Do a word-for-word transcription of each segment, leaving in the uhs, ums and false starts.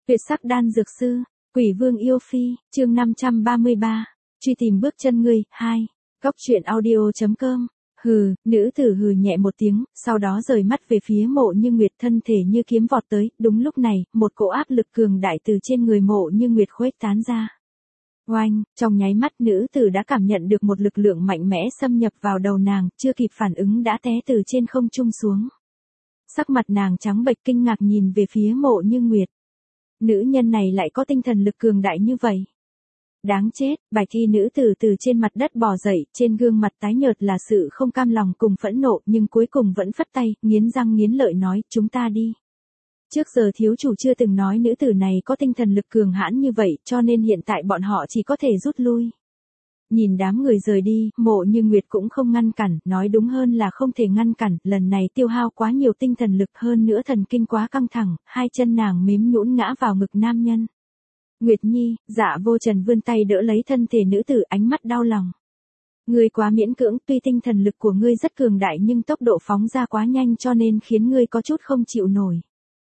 Tuyệt sắc đan dược sư, Quỷ Vương yêu phi, chương năm trăm ba mươi ba, truy tìm bước chân ngươi, hai. Góc truyện audio chấm com. Hừ, nữ tử hừ nhẹ một tiếng, sau đó rời mắt về phía Mộ Như Nguyệt, thân thể như kiếm vọt tới. Đúng lúc này, một cỗ áp lực cường đại từ trên người Mộ Như Nguyệt khuếch tán ra. Oanh, trong nháy mắt nữ tử đã cảm nhận được một lực lượng mạnh mẽ xâm nhập vào đầu nàng, chưa kịp phản ứng đã té từ trên không trung xuống. Sắc mặt nàng trắng bệch kinh ngạc nhìn về phía Mộ Như Nguyệt. Nữ nhân này lại có tinh thần lực cường đại như vậy. Đáng chết, bạch y nữ tử từ trên mặt đất bò dậy, trên gương mặt tái nhợt là sự không cam lòng cùng phẫn nộ, nhưng cuối cùng vẫn phất tay, nghiến răng nghiến lợi nói, chúng ta đi. Trước giờ thiếu chủ chưa từng nói nữ tử này có tinh thần lực cường hãn như vậy, cho nên hiện tại bọn họ chỉ có thể rút lui. Nhìn đám người rời đi, Mộ Như Nguyệt cũng không ngăn cản, nói đúng hơn là không thể ngăn cản, lần này tiêu hao quá nhiều tinh thần lực, hơn nữa thần kinh quá căng thẳng, hai chân nàng mím nhũn ngã vào ngực nam nhân. Nguyệt Nhi, Dạ Vô Trần vươn tay đỡ lấy thân thể nữ tử, ánh mắt đau lòng. Ngươi quá miễn cưỡng, tuy tinh thần lực của ngươi rất cường đại nhưng tốc độ phóng ra quá nhanh cho nên khiến ngươi có chút không chịu nổi.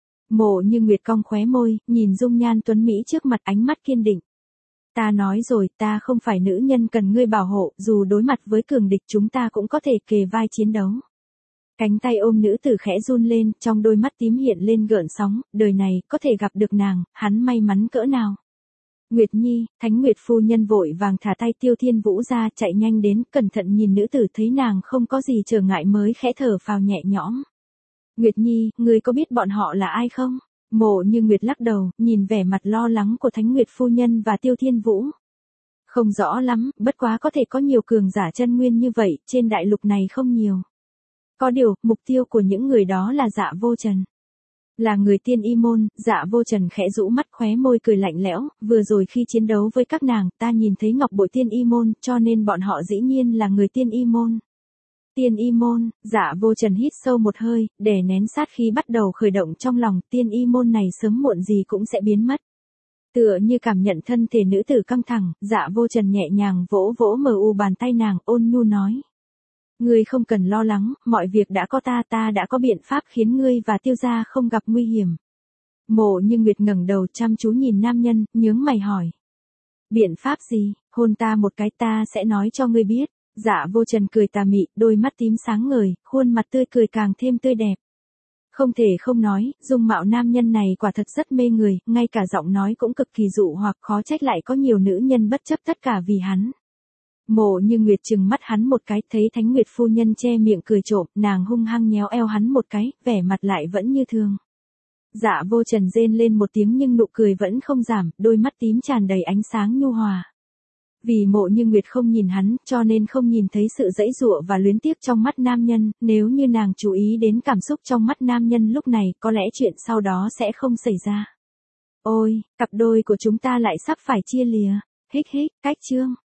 Mộ Như Nguyệt cong khóe môi, nhìn dung nhan tuấn mỹ trước mặt, ánh mắt kiên định. Ta nói rồi, ta không phải nữ nhân cần ngươi bảo hộ, dù đối mặt với cường địch chúng ta cũng có thể kề vai chiến đấu. Cánh tay ôm nữ tử khẽ run lên, trong đôi mắt tím hiện lên gợn sóng, đời này, có thể gặp được nàng, hắn may mắn cỡ nào. Nguyệt Nhi, Thánh Nguyệt phu nhân vội vàng thả tay Tiêu Thiên Vũ ra, chạy nhanh đến, cẩn thận nhìn nữ tử, thấy nàng không có gì trở ngại mới khẽ thở phào nhẹ nhõm. Nguyệt Nhi, ngươi có biết bọn họ là ai không? Mộ Như Nguyệt lắc đầu, nhìn vẻ mặt lo lắng của Thánh Nguyệt phu nhân và Tiêu Thiên Vũ. Không rõ lắm, bất quá có thể có nhiều cường giả chân nguyên như vậy, trên đại lục này không nhiều. Có điều, mục tiêu của những người đó là Dạ Vô Trần. Là người Tiên Y môn, Dạ Vô Trần khẽ rũ mắt, khóe môi cười lạnh lẽo, vừa rồi khi chiến đấu với các nàng, ta nhìn thấy ngọc bội Tiên Y môn, cho nên bọn họ dĩ nhiên là người Tiên Y môn. Tiên Y môn, Dạ Vô Trần hít sâu một hơi, đè nén sát khí bắt đầu khởi động trong lòng, Tiên Y môn này sớm muộn gì cũng sẽ biến mất. Tựa như cảm nhận thân thể nữ tử căng thẳng, Dạ Vô Trần nhẹ nhàng vỗ vỗ mờ u bàn tay nàng, ôn nhu nói. Ngươi không cần lo lắng, mọi việc đã có ta, ta đã có biện pháp khiến ngươi và Tiêu gia không gặp nguy hiểm. Mộ Như Nguyệt ngẩng đầu chăm chú nhìn nam nhân, nhướng mày hỏi. Biện pháp gì? Hôn ta một cái, ta sẽ nói cho ngươi biết. Dạ Vô Trần cười tà mị, đôi mắt tím sáng ngời, khuôn mặt tươi cười càng thêm tươi đẹp. Không thể không nói, dung mạo nam nhân này quả thật rất mê người, ngay cả giọng nói cũng cực kỳ dụ hoặc, khó trách lại có nhiều nữ nhân bất chấp tất cả vì hắn. Mộ Như Nguyệt trừng mắt hắn một cái, thấy Thánh Nguyệt phu nhân che miệng cười trộm, nàng hung hăng nhéo eo hắn một cái, vẻ mặt lại vẫn như thường. Dạ Vô Trần rên lên một tiếng nhưng nụ cười vẫn không giảm, đôi mắt tím tràn đầy ánh sáng nhu hòa. Vì Mộ Như Nguyệt không nhìn hắn, cho nên không nhìn thấy sự dãy dụa và luyến tiếc trong mắt nam nhân, nếu như nàng chú ý đến cảm xúc trong mắt nam nhân lúc này, có lẽ chuyện sau đó sẽ không xảy ra. Ôi, cặp đôi của chúng ta lại sắp phải chia lìa. Hích hích, cách chương.